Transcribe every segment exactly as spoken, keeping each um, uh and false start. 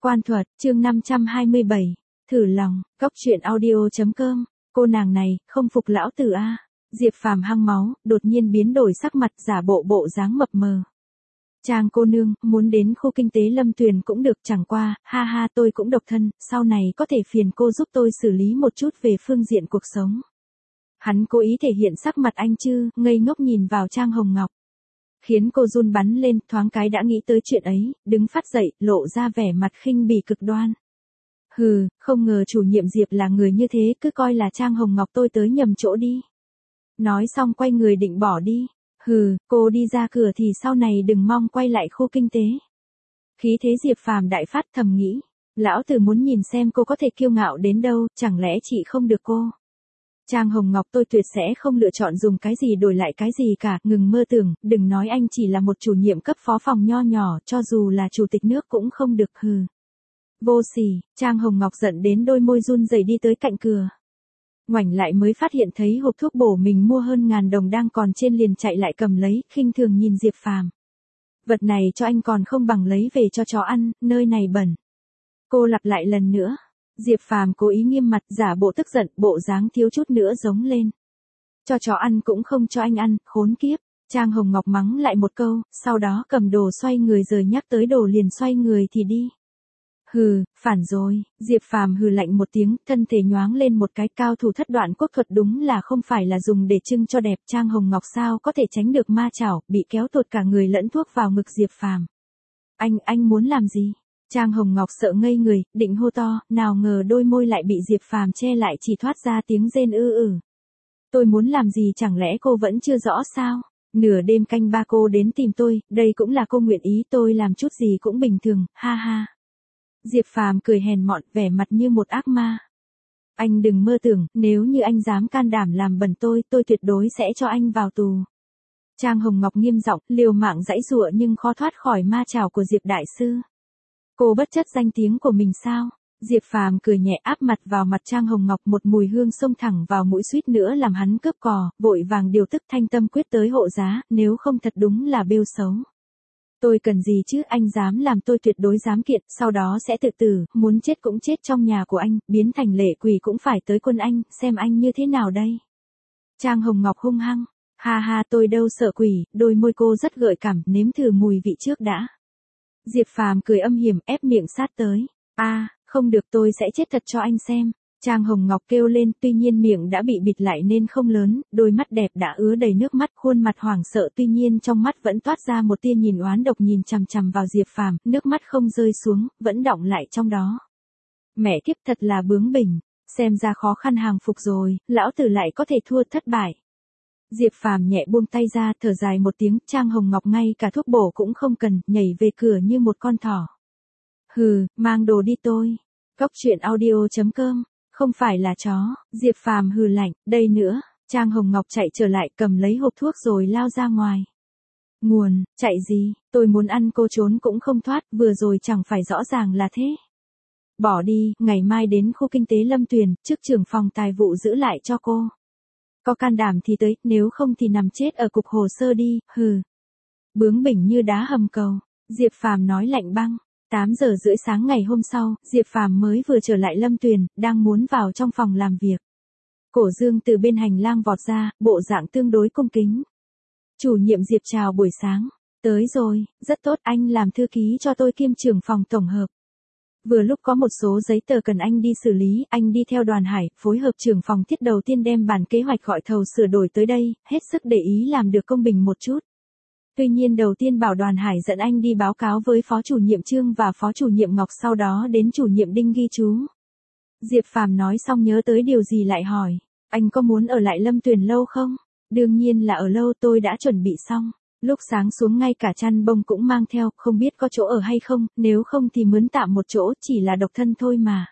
Quan thuật, chương năm trăm hai mươi bảy, thử lòng, cóc truyện audio chấm com, cô nàng này, không phục lão tử a. Diệp Phàm hăng máu, đột nhiên biến đổi sắc mặt, giả bộ bộ dáng mập mờ. Trang cô nương, muốn đến khu kinh tế Lâm Tuyền cũng được, chẳng qua, ha ha tôi cũng độc thân, sau này có thể phiền cô giúp tôi xử lý một chút về phương diện cuộc sống. Hắn cố ý thể hiện sắc mặt anh chứ, ngây ngốc nhìn vào Trang Hồng Ngọc. Khiến cô run bắn lên, thoáng cái đã nghĩ tới chuyện ấy, đứng phát dậy, lộ ra vẻ mặt khinh bỉ cực đoan. Hừ, không ngờ chủ nhiệm Diệp là người như thế, cứ coi là Trang Hồng Ngọc tôi tới nhầm chỗ đi. Nói xong quay người định bỏ đi. Hừ, cô đi ra cửa thì sau này đừng mong quay lại khu kinh tế. Khí thế Diệp Phàm đại phát, thầm nghĩ. Lão tử muốn nhìn xem cô có thể kiêu ngạo đến đâu, chẳng lẽ chị không được cô. Trang Hồng Ngọc tôi tuyệt sẽ không lựa chọn dùng cái gì đổi lại cái gì cả, ngừng mơ tưởng, đừng nói anh chỉ là một chủ nhiệm cấp phó phòng nho nhỏ, cho dù là chủ tịch nước cũng không được, hừ. Vô sỉ, Trang Hồng Ngọc giận đến đôi môi run rẩy đi tới cạnh cửa. Ngoảnh lại mới phát hiện thấy hộp thuốc bổ mình mua hơn ngàn đồng đang còn trên, liền chạy lại cầm lấy, khinh thường nhìn Diệp Phàm. Vật này cho anh còn không bằng lấy về cho chó ăn, nơi này bẩn. Cô lặp lại lần nữa. Diệp Phàm cố ý nghiêm mặt, giả bộ tức giận, bộ dáng thiếu chút nữa giống lên. Cho chó ăn cũng không cho anh ăn, khốn kiếp. Trang Hồng Ngọc mắng lại một câu, sau đó cầm đồ xoay người rời, nhắc tới đồ liền xoay người thì đi. Hừ, phản rồi. Diệp Phàm hừ lạnh một tiếng, thân thể nhoáng lên một cái, cao thủ thất đoạn quốc thuật đúng là không phải là dùng để trưng cho đẹp. Trang Hồng Ngọc sao có thể tránh được ma chảo, bị kéo tuột cả người lẫn thuốc vào ngực Diệp Phàm. Anh, anh muốn làm gì? Trang Hồng Ngọc sợ ngây người, định hô to, nào ngờ đôi môi lại bị Diệp Phàm che lại, chỉ thoát ra tiếng rên ư ử. Tôi muốn làm gì chẳng lẽ cô vẫn chưa rõ sao? Nửa đêm canh ba cô đến tìm tôi, đây cũng là cô nguyện ý, tôi làm chút gì cũng bình thường, ha ha. Diệp Phàm cười hèn mọn, vẻ mặt như một ác ma. Anh đừng mơ tưởng, nếu như anh dám can đảm làm bẩn tôi, tôi tuyệt đối sẽ cho anh vào tù. Trang Hồng Ngọc nghiêm giọng, liều mạng giãy giụa nhưng khó thoát khỏi ma chảo của Diệp đại sư. Cô bất chấp danh tiếng của mình sao? Diệp Phàm cười nhẹ, áp mặt vào mặt Trang Hồng Ngọc, một mùi hương xông thẳng vào mũi, suýt nữa làm hắn cướp cò, vội vàng điều tức thanh tâm quyết tới hộ giá, nếu không thật đúng là bêu xấu. Tôi cần gì chứ, anh dám làm tôi tuyệt đối dám kiện, sau đó sẽ tự tử, muốn chết cũng chết trong nhà của anh, biến thành lệ quỷ cũng phải tới quân anh, xem anh như thế nào đây. Trang Hồng Ngọc hung hăng, ha ha tôi đâu sợ quỷ, đôi môi cô rất gợi cảm, nếm thử mùi vị trước đã. Diệp Phàm cười âm hiểm, ép miệng sát tới. A, à, không được, tôi sẽ chết thật cho anh xem. Trang Hồng Ngọc kêu lên, tuy nhiên miệng đã bị bịt lại nên không lớn, đôi mắt đẹp đã ứa đầy nước mắt, khuôn mặt hoảng sợ, tuy nhiên trong mắt vẫn toát ra một tia nhìn oán độc, nhìn chằm chằm vào Diệp Phàm, nước mắt không rơi xuống, vẫn đọng lại trong đó. Mẹ kiếp, thật là bướng bỉnh, xem ra khó khăn hàng phục rồi, lão tử lại có thể thua thất bại. Diệp Phàm nhẹ buông tay ra, thở dài một tiếng, Trang Hồng Ngọc ngay cả thuốc bổ cũng không cần, nhảy về cửa như một con thỏ. Hừ, mang đồ đi tôi. Cóc truyện audio chấm com, không phải là chó. Diệp Phàm hừ lạnh, đây nữa. Trang Hồng Ngọc chạy trở lại, cầm lấy hộp thuốc rồi lao ra ngoài. Nguồn, chạy gì, tôi muốn ăn cô trốn cũng không thoát, vừa rồi chẳng phải rõ ràng là thế. Bỏ đi, ngày mai đến khu kinh tế Lâm Tuyền, trước trưởng phòng tài vụ giữ lại cho cô. Có can đảm thì tới, nếu không thì nằm chết ở cục hồ sơ đi, hừ. Bướng bỉnh như đá hầm cầu. Diệp Phàm nói lạnh băng. tám giờ rưỡi sáng ngày hôm sau, Diệp Phàm mới vừa trở lại Lâm Tuyền, đang muốn vào trong phòng làm việc. Cổ Dương từ bên hành lang vọt ra, bộ dạng tương đối cung kính. Chủ nhiệm Diệp chào buổi sáng. Tới rồi, rất tốt, anh làm thư ký cho tôi kiêm trưởng phòng tổng hợp. Vừa lúc có một số giấy tờ cần anh đi xử lý, anh đi theo Đoàn Hải, phối hợp trưởng phòng Thiết đầu tiên đem bản kế hoạch gọi thầu sửa đổi tới đây, hết sức để ý làm được công bình một chút. Tuy nhiên đầu tiên bảo Đoàn Hải dẫn anh đi báo cáo với phó chủ nhiệm Trương và phó chủ nhiệm Ngọc, sau đó đến chủ nhiệm Đinh ghi chú. Diệp Phàm nói xong nhớ tới điều gì lại hỏi, anh có muốn ở lại Lâm Tuyền lâu không? Đương nhiên là ở lâu, tôi đã chuẩn bị xong. Lúc sáng xuống ngay cả chăn bông cũng mang theo, không biết có chỗ ở hay không, nếu không thì mướn tạm một chỗ, chỉ là độc thân thôi mà.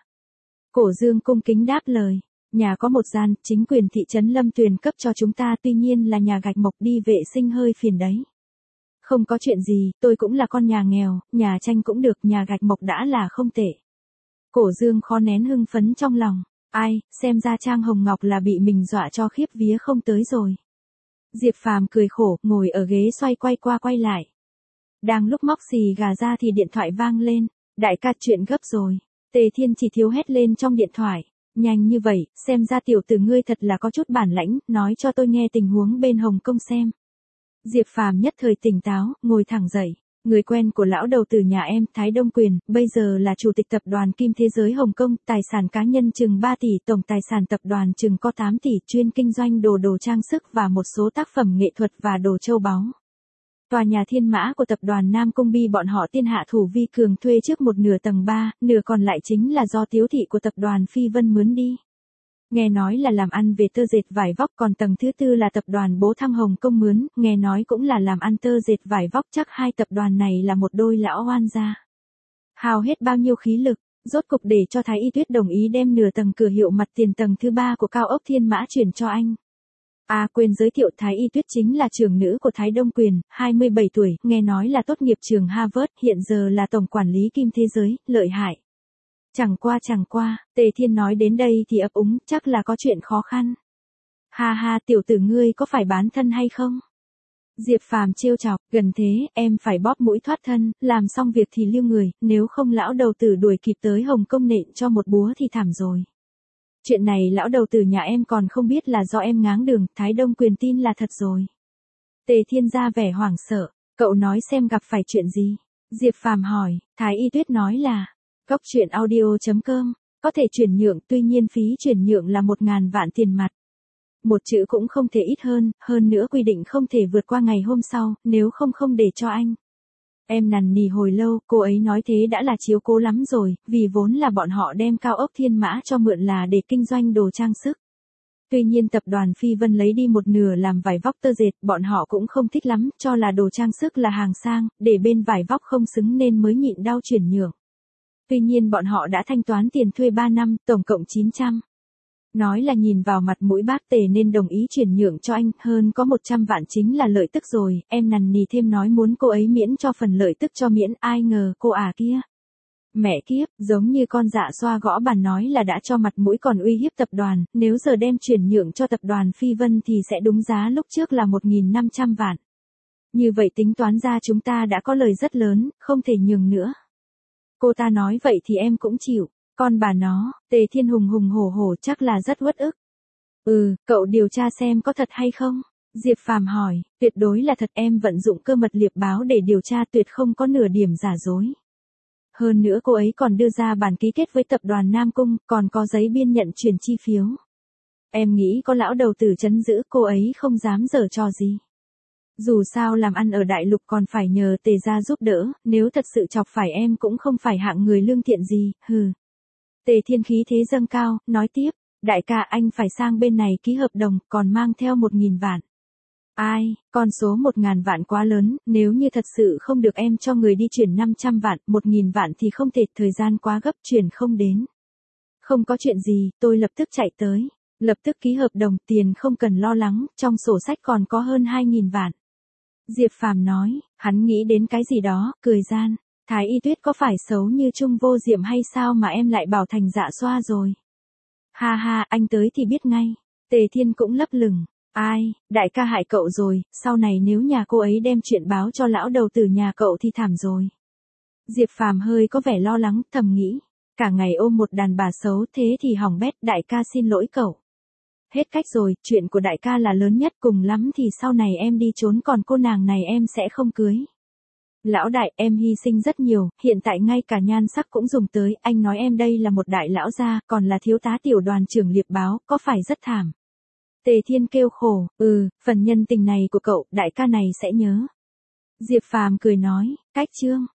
Cổ Dương cung kính đáp lời, nhà có một gian, chính quyền thị trấn Lâm Tuyền cấp cho chúng ta, tuy nhiên là nhà gạch mộc, đi vệ sinh hơi phiền đấy. Không có chuyện gì, tôi cũng là con nhà nghèo, nhà tranh cũng được, nhà gạch mộc đã là không tệ. Cổ Dương khó nén hưng phấn trong lòng, ai, xem ra Trang Hồng Ngọc là bị mình dọa cho khiếp vía không tới rồi. Diệp Phàm cười khổ, ngồi ở ghế xoay quay qua quay lại. Đang lúc móc xì gà ra thì điện thoại vang lên. Đại ca chuyện gấp rồi. Tề Thiên chỉ thiếu hét lên trong điện thoại. Nhanh như vậy, xem ra tiểu tử ngươi thật là có chút bản lãnh, nói cho tôi nghe tình huống bên Hồng Kông xem. Diệp Phàm nhất thời tỉnh táo, ngồi thẳng dậy. Người quen của lão đầu tử nhà em, Thái Đông Quyền, bây giờ là chủ tịch tập đoàn Kim Thế Giới Hồng Kông, tài sản cá nhân chừng ba tỷ, tổng tài sản tập đoàn chừng có tám tỷ, chuyên kinh doanh đồ đồ trang sức và một số tác phẩm nghệ thuật và đồ châu báu. Tòa nhà Thiên Mã của tập đoàn Nam Cung Bi bọn họ Tiên Hạ Thủ Vi Cường thuê trước một nửa tầng ba, nửa còn lại chính là do Tiếu thị của tập đoàn Phi Vân mướn đi. Nghe nói là làm ăn về tơ dệt vải vóc, còn tầng thứ tư là tập đoàn Bố Thăng Hồng Kông mướn, nghe nói cũng là làm ăn tơ dệt vải vóc, chắc hai tập đoàn này là một đôi lão oan gia. Hao hết bao nhiêu khí lực, rốt cục để cho Thái Y Tuyết đồng ý đem nửa tầng cửa hiệu mặt tiền tầng thứ ba của cao ốc Thiên Mã chuyển cho anh. À quên giới thiệu, Thái Y Tuyết chính là trưởng nữ của Thái Đông Quyền, hai mươi bảy tuổi, nghe nói là tốt nghiệp trường Harvard, hiện giờ là tổng quản lý Kim Thế Giới, lợi hại. Chẳng qua chẳng qua, Tề Thiên nói đến đây thì ấp úng, chắc là có chuyện khó khăn. Ha ha, tiểu tử ngươi có phải bán thân hay không? Diệp Phàm trêu chọc, gần thế, em phải bóp mũi thoát thân, làm xong việc thì lưu người, nếu không lão đầu tử đuổi kịp tới Hồng Kông nện cho một búa thì thảm rồi. Chuyện này lão đầu tử nhà em còn không biết là do em ngáng đường, Thái Đông Quyền tin là thật rồi. Tề Thiên ra vẻ hoảng sợ, cậu nói xem gặp phải chuyện gì? Diệp Phàm hỏi, Thái Y Tuyết nói là, cốc truyện audio chấm com, có thể chuyển nhượng, tuy nhiên phí chuyển nhượng là một ngàn vạn tiền mặt. Một chữ cũng không thể ít hơn, hơn nữa quy định không thể vượt qua ngày hôm sau, nếu không không để cho anh. Em nằn nỉ hồi lâu, cô ấy nói thế đã là chiếu cố lắm rồi, vì vốn là bọn họ đem cao ốc Thiên Mã cho mượn là để kinh doanh đồ trang sức. Tuy nhiên tập đoàn Phi Vân lấy đi một nửa làm vải vóc tơ dệt, bọn họ cũng không thích lắm, cho là đồ trang sức là hàng sang, để bên vải vóc không xứng nên mới nhịn đau chuyển nhượng. Tuy nhiên bọn họ đã thanh toán tiền thuê ba năm, tổng cộng chín trăm. Nói là nhìn vào mặt mũi bác Tề nên đồng ý chuyển nhượng cho anh, hơn có một trăm vạn chính là lợi tức rồi, em nằn nỉ thêm nói muốn cô ấy miễn cho phần lợi tức cho miễn, ai ngờ cô à kia. Mẹ kiếp, giống như con dạ xoa gõ bàn nói là đã cho mặt mũi còn uy hiếp tập đoàn, nếu giờ đem chuyển nhượng cho tập đoàn Phi Vân thì sẽ đúng giá lúc trước là một nghìn năm trăm vạn. Như vậy tính toán ra chúng ta đã có lời rất lớn, không thể nhường nữa. Cô ta nói vậy thì em cũng chịu. Con bà nó, Tề Thiên hùng hùng hổ hổ chắc là rất uất ức. Ừ, cậu điều tra xem có thật hay không? Diệp Phàm hỏi, tuyệt đối là thật, em vận dụng cơ mật liệp báo để điều tra, tuyệt không có nửa điểm giả dối. Hơn nữa cô ấy còn đưa ra bản ký kết với tập đoàn Nam Cung, còn có giấy biên nhận chuyển chi phiếu. Em nghĩ có lão đầu tử trấn giữ, cô ấy không dám giở trò gì. Dù sao làm ăn ở đại lục còn phải nhờ Tề gia giúp đỡ, nếu thật sự chọc phải em cũng không phải hạng người lương thiện gì, hừ. Tề Thiên khí thế dâng cao, nói tiếp, đại ca anh phải sang bên này ký hợp đồng, còn mang theo một nghìn vạn. Ai, con số một ngàn vạn quá lớn, nếu như thật sự không được em cho người đi chuyển năm trăm vạn, một nghìn vạn thì không thể, thời gian quá gấp chuyển không đến. Không có chuyện gì, tôi lập tức chạy tới, lập tức ký hợp đồng, tiền không cần lo lắng, trong sổ sách còn có hơn hai nghìn vạn. Diệp Phàm nói, hắn nghĩ đến cái gì đó, cười gian. Thái Y Tuyết có phải xấu như Trung Vô Diệm hay sao mà em lại bảo thành dạ xoa rồi? Ha ha, anh tới thì biết ngay. Tề Thiên cũng lấp lửng. Ai, đại ca hại cậu rồi, sau này nếu nhà cô ấy đem chuyện báo cho lão đầu tử nhà cậu thì thảm rồi. Diệp Phàm hơi có vẻ lo lắng, thầm nghĩ. Cả ngày ôm một đàn bà xấu thế thì hỏng bét, đại ca xin lỗi cậu. Hết cách rồi, chuyện của đại ca là lớn nhất, cùng lắm thì sau này em đi trốn, còn cô nàng này em sẽ không cưới. Lão đại, em hy sinh rất nhiều, hiện tại ngay cả nhan sắc cũng dùng tới, anh nói em đây là một đại lão gia, còn là thiếu tá tiểu đoàn trưởng liệp báo, có phải rất thảm? Tề Thiên kêu khổ, ừ, phần nhân tình này của cậu, đại ca này sẽ nhớ. Diệp Phàm cười nói, cách chương.